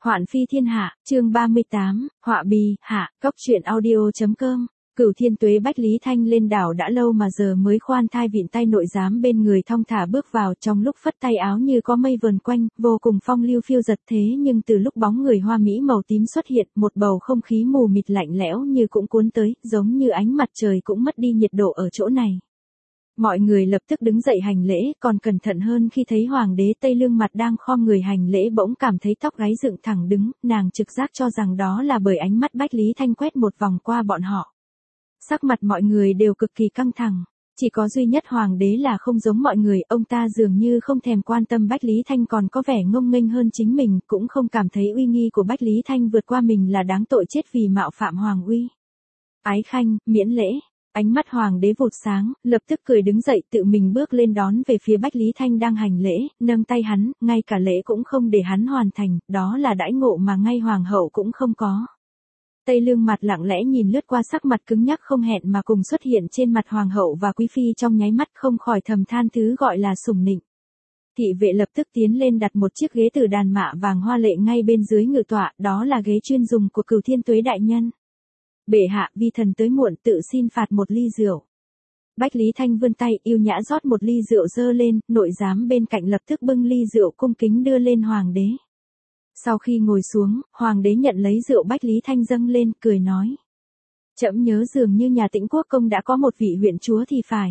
Hoạn phi thiên hạ, chương 38, họa bì, hạ, góc truyện audio.com. Cửu Thiên Tuế Bách Lý Thanh lên đảo đã lâu mà giờ mới khoan thai vịn tay nội giám bên người thong thả bước vào, trong lúc phất tay áo như có mây vờn quanh, vô cùng phong lưu phiêu giật thế nhưng từ lúc bóng người hoa mỹ màu tím xuất hiện, một bầu không khí mù mịt lạnh lẽo như cũng cuốn tới, giống như ánh mặt trời cũng mất đi nhiệt độ ở chỗ này. Mọi người lập tức đứng dậy hành lễ, còn cẩn thận hơn khi thấy hoàng đế Tây Lương mặt đang khom người hành lễ bỗng cảm thấy tóc gáy dựng thẳng đứng, nàng trực giác cho rằng đó là bởi ánh mắt Bách Lý Thanh quét một vòng qua bọn họ. Sắc mặt mọi người đều cực kỳ căng thẳng, chỉ có duy nhất hoàng đế là không giống mọi người, ông ta dường như không thèm quan tâm Bách Lý Thanh còn có vẻ ngông nghênh hơn chính mình, cũng không cảm thấy uy nghi của Bách Lý Thanh vượt qua mình là đáng tội chết vì mạo phạm hoàng uy. Ái khanh, miễn lễ. Ánh mắt hoàng đế vụt sáng, lập tức cười đứng dậy tự mình bước lên đón về phía Bách Lý Thanh đang hành lễ, nâng tay hắn, ngay cả lễ cũng không để hắn hoàn thành, đó là đãi ngộ mà ngay hoàng hậu cũng không có. Tây Lương mặt lặng lẽ nhìn lướt qua sắc mặt cứng nhắc không hẹn mà cùng xuất hiện trên mặt hoàng hậu và quý phi trong nháy mắt không khỏi thầm than thứ gọi là sủng nịnh. Thị vệ lập tức tiến lên đặt một chiếc ghế từ đàn mạ vàng hoa lệ ngay bên dưới ngự tọa, đó là ghế chuyên dùng của Cửu Thiên Tuế đại nhân. Bệ hạ, vi thần tới muộn, tự xin phạt một ly rượu. Bách Lý Thanh vươn tay yêu nhã rót một ly rượu dơ lên, nội giám bên cạnh lập tức bưng ly rượu cung kính đưa lên hoàng đế. Sau khi ngồi xuống, hoàng đế nhận lấy rượu Bách Lý Thanh dâng lên, cười nói. Trẫm nhớ dường như nhà Tĩnh Quốc công đã có một vị huyện chúa thì phải.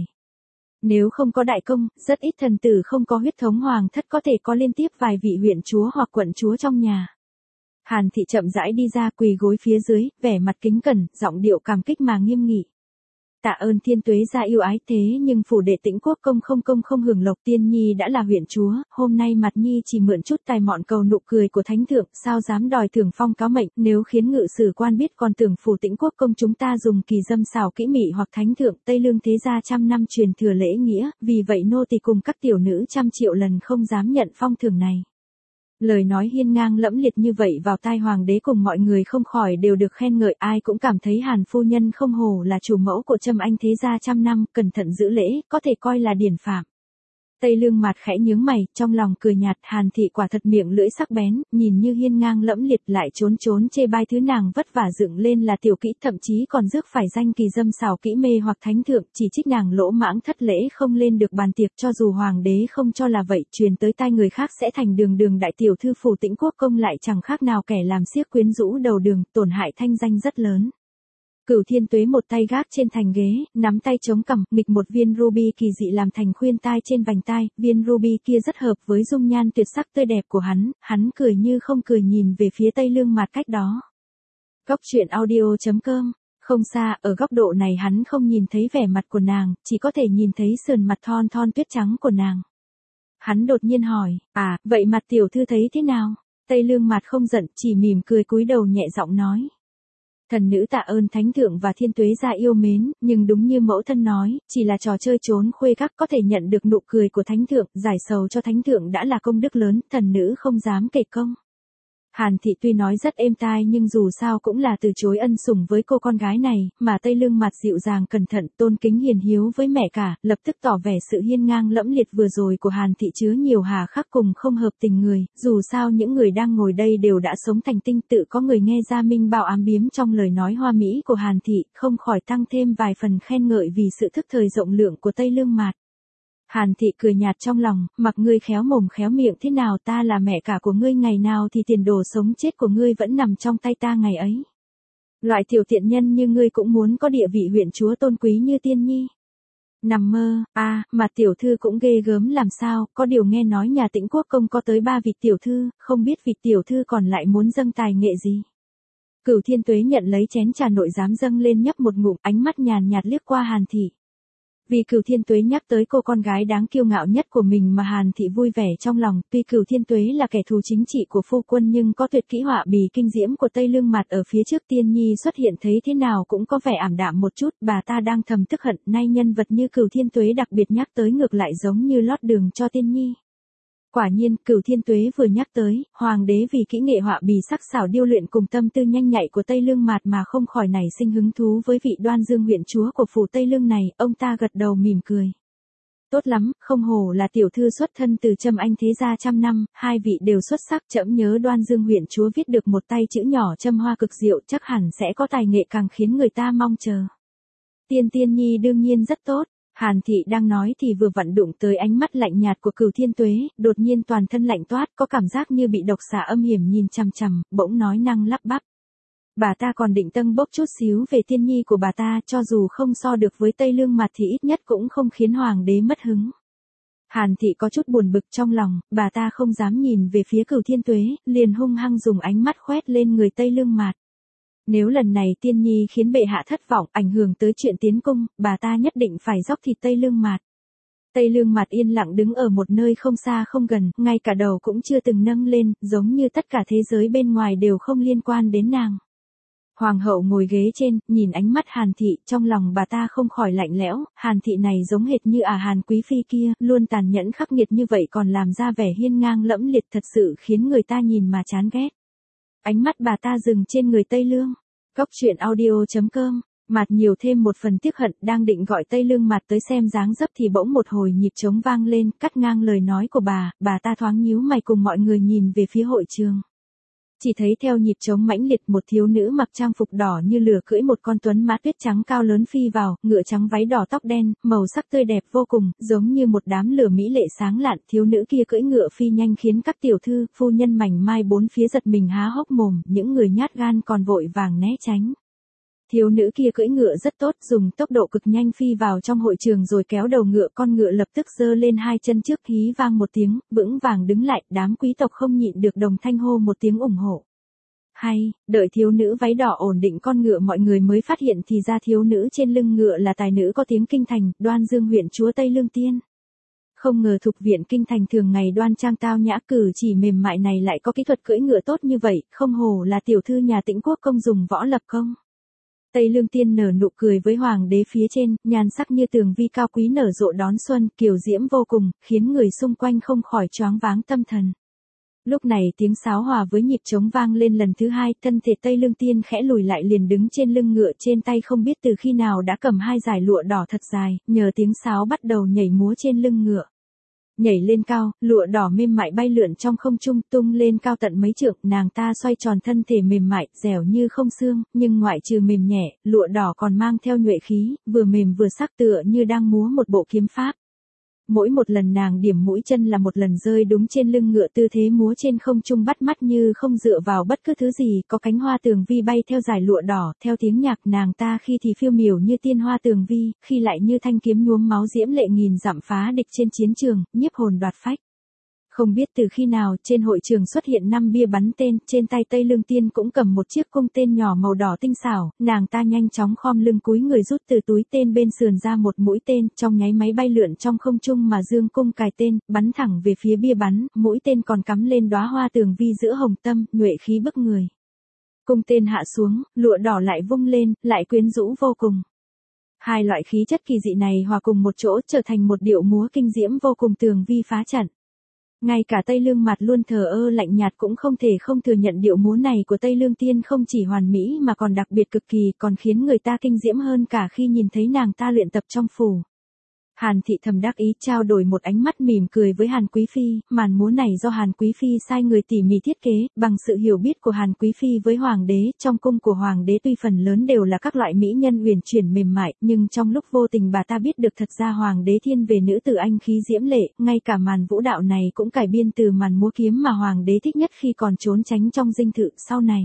Nếu không có đại công, rất ít thần tử không có huyết thống hoàng thất có thể có liên tiếp vài vị huyện chúa hoặc quận chúa trong nhà. Hàn Thị chậm rãi đi ra quỳ gối phía dưới, vẻ mặt kính cẩn, giọng điệu cảm kích mà nghiêm nghị. Tạ ơn Thiên Tuế gia yêu ái, thế nhưng phủ đệ Tĩnh Quốc công không hưởng lộc, Tiên Nhi đã là huyện chúa, hôm nay mặt Nhi chỉ mượn chút tài mọn cầu nụ cười của thánh thượng, sao dám đòi thưởng phong cáo mệnh, nếu khiến ngự sử quan biết còn tưởng phủ Tĩnh Quốc công chúng ta dùng kỳ dâm xảo kỹ mị hoặc thánh thượng Tây Lương thế gia trăm năm truyền thừa lễ nghĩa, vì vậy nô tỳ cùng các tiểu nữ trăm triệu lần không dám nhận phong thưởng này. Lời nói hiên ngang lẫm liệt như vậy vào tai hoàng đế cùng mọi người không khỏi đều được khen ngợi, ai cũng cảm thấy Hàn phu nhân không hổ là chủ mẫu của Trâm Anh thế gia trăm năm, cẩn thận giữ lễ, có thể coi là điển phạm. Tây Lương mặt khẽ nhướng mày, trong lòng cười nhạt, Hàn Thị quả thật miệng lưỡi sắc bén, nhìn như hiên ngang lẫm liệt lại trốn chê bai thứ nàng vất vả dựng lên là tiểu kỹ, thậm chí còn rước phải danh kỳ dâm xảo kỹ mê hoặc thánh thượng, chỉ trích nàng lỗ mãng thất lễ không lên được bàn tiệc, cho dù hoàng đế không cho là vậy, truyền tới tai người khác sẽ thành đường đại tiểu thư phủ Tĩnh Quốc công lại chẳng khác nào kẻ làm xiếc quyến rũ đầu đường, tổn hại thanh danh rất lớn. Cửu Thiên Tuế một tay gác trên thành ghế, nắm tay chống cằm, nghịch một viên ruby kỳ dị làm thành khuyên tai trên vành tai, viên ruby kia rất hợp với dung nhan tuyệt sắc tươi đẹp của hắn cười như không cười nhìn về phía Tây Lương mặt cách đó. Góc truyện audio.com. Không xa, ở góc độ này hắn không nhìn thấy vẻ mặt của nàng, chỉ có thể nhìn thấy sườn mặt thon tuyết trắng của nàng. Hắn đột nhiên hỏi, vậy mặt tiểu thư thấy thế nào? Tây Lương mặt không giận, chỉ mỉm cười cúi đầu nhẹ giọng nói. Thần nữ tạ ơn thánh thượng và Thiên Tuế gia yêu mến, nhưng đúng như mẫu thân nói, chỉ là trò chơi trốn khuê các có thể nhận được nụ cười của thánh thượng, giải sầu cho thánh thượng đã là công đức lớn, thần nữ không dám kể công. Hàn Thị tuy nói rất êm tai nhưng dù sao cũng là từ chối ân sủng với cô con gái này, mà Tây Lương mặt dịu dàng cẩn thận, tôn kính hiền hiếu với mẹ cả, lập tức tỏ vẻ sự hiên ngang lẫm liệt vừa rồi của Hàn Thị chứa nhiều hà khắc cùng không hợp tình người, dù sao những người đang ngồi đây đều đã sống thành tinh, tự có người nghe ra minh bao ám biếm trong lời nói hoa mỹ của Hàn Thị, không khỏi tăng thêm vài phần khen ngợi vì sự thức thời rộng lượng của Tây Lương mặt. Hàn Thị cười nhạt trong lòng, mặc ngươi khéo mồm khéo miệng thế nào, ta là mẹ cả của ngươi, ngày nào thì tiền đồ sống chết của ngươi vẫn nằm trong tay ta ngày ấy. Loại tiểu tiện nhân như ngươi cũng muốn có địa vị huyện chúa tôn quý như Tiên Nhi. Nằm mơ, mà tiểu thư cũng ghê gớm làm sao, có điều nghe nói nhà Tĩnh Quốc công có tới 3 vị tiểu thư, không biết vị tiểu thư còn lại muốn dâng tài nghệ gì. Cửu Thiên Tuế nhận lấy chén trà nội giám dâng lên nhấp một ngụm, ánh mắt nhàn nhạt liếc qua Hàn Thị. Vì Cửu Thiên Tuế nhắc tới cô con gái đáng kiêu ngạo nhất của mình mà Hàn Thị vui vẻ trong lòng, tuy Cửu Thiên Tuế là kẻ thù chính trị của phu quân nhưng có tuyệt kỹ họa bì kinh diễm của Tây Lương mặt ở phía trước Tiên Nhi xuất hiện thấy thế nào cũng có vẻ ảm đạm một chút, bà ta đang thầm tức hận, nay nhân vật như Cửu Thiên Tuế đặc biệt nhắc tới ngược lại giống như lót đường cho Tiên Nhi. Quả nhiên, Cửu Thiên Tuế vừa nhắc tới, hoàng đế vì kỹ nghệ họa bì sắc xảo điêu luyện cùng tâm tư nhanh nhạy của Tây Lương mặt mà không khỏi nảy sinh hứng thú với vị Đoan Dương huyện chúa của phủ Tây Lương này, ông ta gật đầu mỉm cười. Tốt lắm, không hổ là tiểu thư xuất thân từ Trâm Anh thế gia trăm năm, hai vị đều xuất sắc. Trẫm nhớ Đoan Dương huyện chúa viết được một tay chữ nhỏ Trâm Hoa cực diệu, chắc hẳn sẽ có tài nghệ càng khiến người ta mong chờ. Tiên Tiên Nhi đương nhiên rất tốt. Hàn Thị đang nói thì vừa vặn đụng tới ánh mắt lạnh nhạt của Cửu Thiên Tuế, đột nhiên toàn thân lạnh toát, có cảm giác như bị độc xà âm hiểm nhìn chằm chằm, bỗng nói năng lắp bắp. Bà ta còn định tâng bốc chút xíu về Tiên Nhi của bà ta, cho dù không so được với Tây Lương Mạt thì ít nhất cũng không khiến hoàng đế mất hứng. Hàn Thị có chút buồn bực trong lòng, bà ta không dám nhìn về phía Cửu Thiên Tuế, liền hung hăng dùng ánh mắt khoét lên người Tây Lương Mạt. Nếu lần này Tiên Nhi khiến bệ hạ thất vọng, ảnh hưởng tới chuyện tiến cung, bà ta nhất định phải dốc thịt Tây Lương Mạt. Tây Lương Mạt yên lặng đứng ở một nơi không xa không gần, ngay cả đầu cũng chưa từng nâng lên, giống như tất cả thế giới bên ngoài đều không liên quan đến nàng. Hoàng hậu ngồi ghế trên, nhìn ánh mắt Hàn Thị, trong lòng bà ta không khỏi lạnh lẽo, Hàn Thị này giống hệt như Hàn Quý Phi kia, luôn tàn nhẫn khắc nghiệt như vậy còn làm ra vẻ hiên ngang lẫm liệt, thật sự khiến người ta nhìn mà chán ghét. Ánh mắt bà ta dừng trên người Tây Lương. Cốc truyện audio.com, Mạt nhiều thêm một phần tiếc hận, đang định gọi Tây Lương Mạt tới xem dáng dấp thì bỗng một hồi nhịp trống vang lên, cắt ngang lời nói của bà ta thoáng nhíu mày cùng mọi người nhìn về phía hội trường. Chỉ thấy theo nhịp trống mãnh liệt, một thiếu nữ mặc trang phục đỏ như lửa cưỡi một con tuấn mã tuyết trắng cao lớn phi vào, ngựa trắng váy đỏ tóc đen, màu sắc tươi đẹp vô cùng, giống như một đám lửa mỹ lệ sáng lạn. Thiếu nữ kia cưỡi ngựa phi nhanh khiến các tiểu thư, phu nhân mảnh mai bốn phía giật mình há hốc mồm, những người nhát gan còn vội vàng né tránh. Thiếu nữ kia cưỡi ngựa rất tốt, dùng tốc độ cực nhanh phi vào trong hội trường rồi kéo đầu ngựa, con ngựa lập tức giơ lên hai chân trước, hí vang một tiếng, vững vàng đứng lại, đám quý tộc không nhịn được đồng thanh hô một tiếng ủng hộ. Hay, đợi thiếu nữ váy đỏ ổn định con ngựa mọi người mới phát hiện thì ra thiếu nữ trên lưng ngựa là tài nữ có tiếng kinh thành, Đoan Dương huyện chúa Tây Lương Tiên. Không ngờ Thục viện kinh thành thường ngày đoan trang tao nhã, cử chỉ mềm mại này lại có kỹ thuật cưỡi ngựa tốt như vậy, không hổ là tiểu thư nhà Tĩnh Quốc công dùng võ lập công. Tây Lương Tiên nở nụ cười với hoàng đế phía trên, nhan sắc như tường vi cao quý nở rộ đón xuân, kiều diễm vô cùng, khiến người xung quanh không khỏi choáng váng tâm thần. Lúc này tiếng sáo hòa với nhịp trống vang lên lần thứ hai, thân thể Tây Lương Tiên khẽ lùi lại liền đứng trên lưng ngựa, trên tay không biết từ khi nào đã cầm hai dải lụa đỏ thật dài, nhờ tiếng sáo bắt đầu nhảy múa trên lưng ngựa. Nhảy lên cao, lụa đỏ mềm mại bay lượn trong không trung, tung lên cao tận mấy trượng, nàng ta xoay tròn thân thể mềm mại, dẻo như không xương, nhưng ngoại trừ mềm nhẹ, lụa đỏ còn mang theo nhuệ khí, vừa mềm vừa sắc tựa như đang múa một bộ kiếm pháp. Mỗi một lần nàng điểm mũi chân là một lần rơi đúng trên lưng ngựa, tư thế múa trên không trung bắt mắt như không dựa vào bất cứ thứ gì, có cánh hoa tường vi bay theo dải lụa đỏ, theo tiếng nhạc nàng ta khi thì phiêu miểu như tiên hoa tường vi, khi lại như thanh kiếm nhuốm máu diễm lệ nghìn dặm phá địch trên chiến trường, nhiếp hồn đoạt phách. Không biết từ khi nào, trên hội trường xuất hiện 5 bia bắn tên, trên tay Tây Lương Tiên cũng cầm một chiếc cung tên nhỏ màu đỏ tinh xảo, nàng ta nhanh chóng khom lưng cúi người rút từ túi tên bên sườn ra một mũi tên, trong nháy máy bay lượn trong không trung mà dương cung cài tên, bắn thẳng về phía bia bắn, mũi tên còn cắm lên đóa hoa tường vi giữa hồng tâm, nhuệ khí bức người. Cung tên hạ xuống, lụa đỏ lại vung lên, lại quyến rũ vô cùng. Hai loại khí chất kỳ dị này hòa cùng một chỗ trở thành một điệu múa kinh diễm vô cùng, tường vi phá trận. Ngay cả Tây Lương Mạt luôn thờ ơ lạnh nhạt cũng không thể không thừa nhận điệu múa này của Tây Lương Tiên không chỉ hoàn mỹ mà còn đặc biệt cực kỳ, còn khiến người ta kinh diễm hơn cả khi nhìn thấy nàng ta luyện tập trong phủ. Hàn Thị thầm đắc ý trao đổi một ánh mắt mỉm cười với Hàn Quý Phi, màn múa này do Hàn Quý Phi sai người tỉ mỉ thiết kế, bằng sự hiểu biết của Hàn Quý Phi với Hoàng đế, trong cung của Hoàng đế tuy phần lớn đều là các loại mỹ nhân uyển chuyển mềm mại, nhưng trong lúc vô tình bà ta biết được thật ra Hoàng đế thiên về nữ tử anh khí diễm lệ, ngay cả màn vũ đạo này cũng cải biên từ màn múa kiếm mà Hoàng đế thích nhất khi còn trốn tránh trong dinh thự sau này.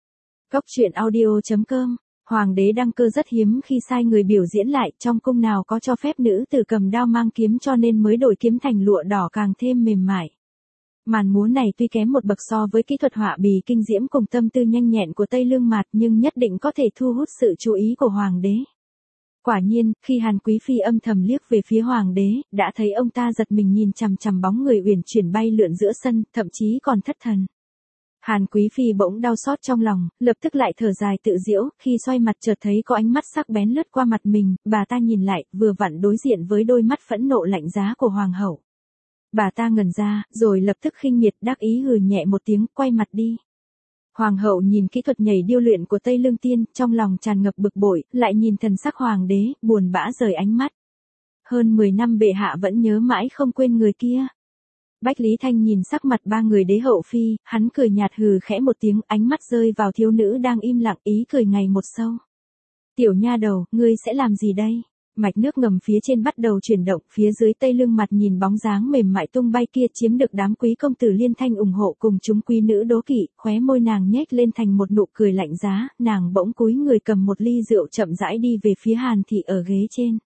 Cốc truyện audio.com, Hoàng đế đăng cơ rất hiếm khi sai người biểu diễn lại, trong cung nào có cho phép nữ tử cầm đao mang kiếm, cho nên mới đổi kiếm thành lụa đỏ càng thêm mềm mại. Màn múa này tuy kém một bậc so với kỹ thuật họa bì kinh diễm cùng tâm tư nhanh nhẹn của Tây Lương Mạt, nhưng nhất định có thể thu hút sự chú ý của Hoàng đế. Quả nhiên, khi Hàn Quý Phi âm thầm liếc về phía Hoàng đế, đã thấy ông ta giật mình nhìn chằm chằm bóng người uyển chuyển bay lượn giữa sân, thậm chí còn thất thần. Hàn Quý Phi bỗng đau xót trong lòng, lập tức lại thở dài tự giễu, khi xoay mặt chợt thấy có ánh mắt sắc bén lướt qua mặt mình, bà ta nhìn lại, vừa vặn đối diện với đôi mắt phẫn nộ lạnh giá của Hoàng hậu. Bà ta ngẩn ra, rồi lập tức khinh miệt đắc ý hừ nhẹ một tiếng, quay mặt đi. Hoàng hậu nhìn kỹ thuật nhảy điêu luyện của Tây Lương Tiên, trong lòng tràn ngập bực bội, lại nhìn thần sắc Hoàng đế, buồn bã rời ánh mắt. hơn 10 năm bệ hạ vẫn nhớ mãi không quên người kia. Bách Lý Thanh nhìn sắc mặt ba người đế hậu phi, hắn cười nhạt hừ khẽ một tiếng, ánh mắt rơi vào thiếu nữ đang im lặng, ý cười ngày một sâu. Tiểu nha đầu, ngươi sẽ làm gì đây? Mạch nước ngầm phía trên bắt đầu chuyển động, phía dưới tây lưng mặt nhìn bóng dáng mềm mại tung bay kia chiếm được đám quý công tử liên thanh ủng hộ cùng chúng quý nữ đố kỵ, khóe môi nàng nhếch lên thành một nụ cười lạnh giá, nàng bỗng cúi người cầm một ly rượu chậm rãi đi về phía Hàn Thị ở ghế trên.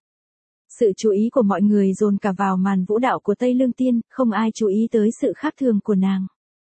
Sự chú ý của mọi người dồn cả vào màn vũ đạo của Tây Lương Tiên, không ai chú ý tới sự khác thường của nàng.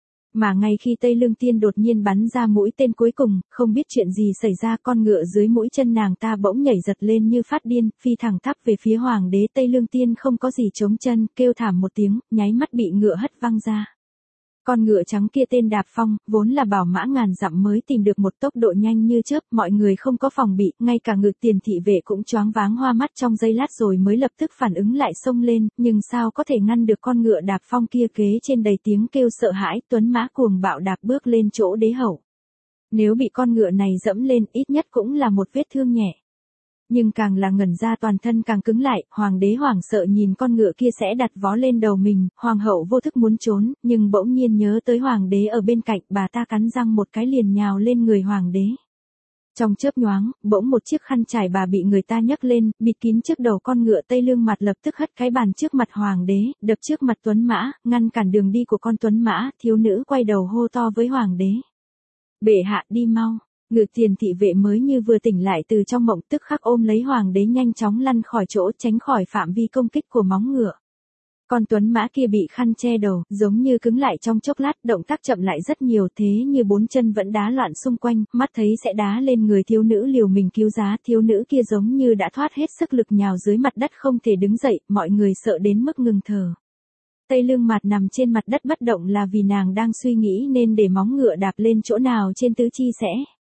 Mà ngay khi Tây Lương Tiên đột nhiên bắn ra mũi tên cuối cùng, không biết chuyện gì xảy ra, con ngựa dưới mũi chân nàng ta bỗng nhảy giật lên như phát điên, phi thẳng tắp về phía hoàng đế. Tây Lương Tiên không có gì chống chân, kêu thảm một tiếng, nháy mắt bị ngựa hất văng ra. Con ngựa trắng kia tên Đạp Phong, vốn là bảo mã ngàn dặm mới tìm được một tốc độ nhanh như chớp, mọi người không có phòng bị, ngay cả Ngự Tiền thị vệ cũng choáng váng hoa mắt trong giây lát rồi mới lập tức phản ứng lại xông lên, nhưng sao có thể ngăn được con ngựa Đạp Phong kia, ghế trên đầy tiếng kêu sợ hãi, tuấn mã cuồng bạo đạp bước lên chỗ đế hậu. Nếu bị con ngựa này dẫm lên, ít nhất cũng là một vết thương nhẹ. Nhưng càng là ngẩn ra toàn thân càng cứng lại, hoàng đế hoảng sợ nhìn con ngựa kia sẽ đặt vó lên đầu mình, hoàng hậu vô thức muốn trốn, nhưng bỗng nhiên nhớ tới hoàng đế ở bên cạnh, bà ta cắn răng một cái liền nhào lên người hoàng đế. Trong chớp nhoáng, bỗng một chiếc khăn trải bà bị người ta nhấc lên, bịt kín trước đầu con ngựa. Tây Lương mặt lập tức hất cái bàn trước mặt hoàng đế, đập trước mặt tuấn mã, ngăn cản đường đi của con tuấn mã. Thiếu nữ quay đầu hô to với hoàng đế: "Bệ hạ, đi mau!" Ngự Tiền thị vệ mới như vừa tỉnh lại từ trong mộng, tức khắc ôm lấy hoàng đế nhanh chóng lăn khỏi chỗ, tránh khỏi phạm vi công kích của móng ngựa. Con tuấn mã kia bị khăn che đầu, giống như cứng lại trong chốc lát, động tác chậm lại rất nhiều, thế như bốn chân vẫn đá loạn xung quanh, mắt thấy sẽ đá lên người thiếu nữ liều mình cứu giá. Thiếu nữ kia giống như đã thoát hết sức lực nhào dưới mặt đất không thể đứng dậy, mọi người sợ đến mức ngừng thở. Tây Lương Mạt nằm trên mặt đất bất động là vì nàng đang suy nghĩ nên để móng ngựa đạp lên chỗ nào trên tứ chi sẽ.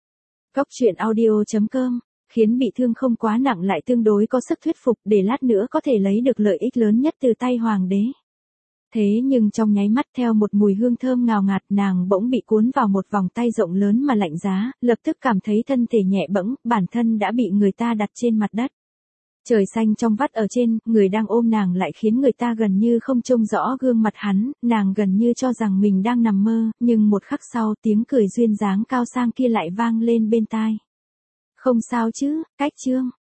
Cốc truyện audio.com, khiến bị thương không quá nặng lại tương đối có sức thuyết phục để lát nữa có thể lấy được lợi ích lớn nhất từ tay hoàng đế. Thế nhưng trong nháy mắt theo một mùi hương thơm ngào ngạt nàng bỗng bị cuốn vào một vòng tay rộng lớn mà lạnh giá, lập tức cảm thấy thân thể nhẹ bẫng, bản thân đã bị người ta đặt trên mặt đất. Trời xanh trong vắt ở trên, người đang ôm nàng lại khiến người ta gần như không trông rõ gương mặt hắn, nàng gần như cho rằng mình đang nằm mơ, nhưng một khắc sau tiếng cười duyên dáng cao sang kia lại vang lên bên tai. "Không sao chứ, Cách Trương?"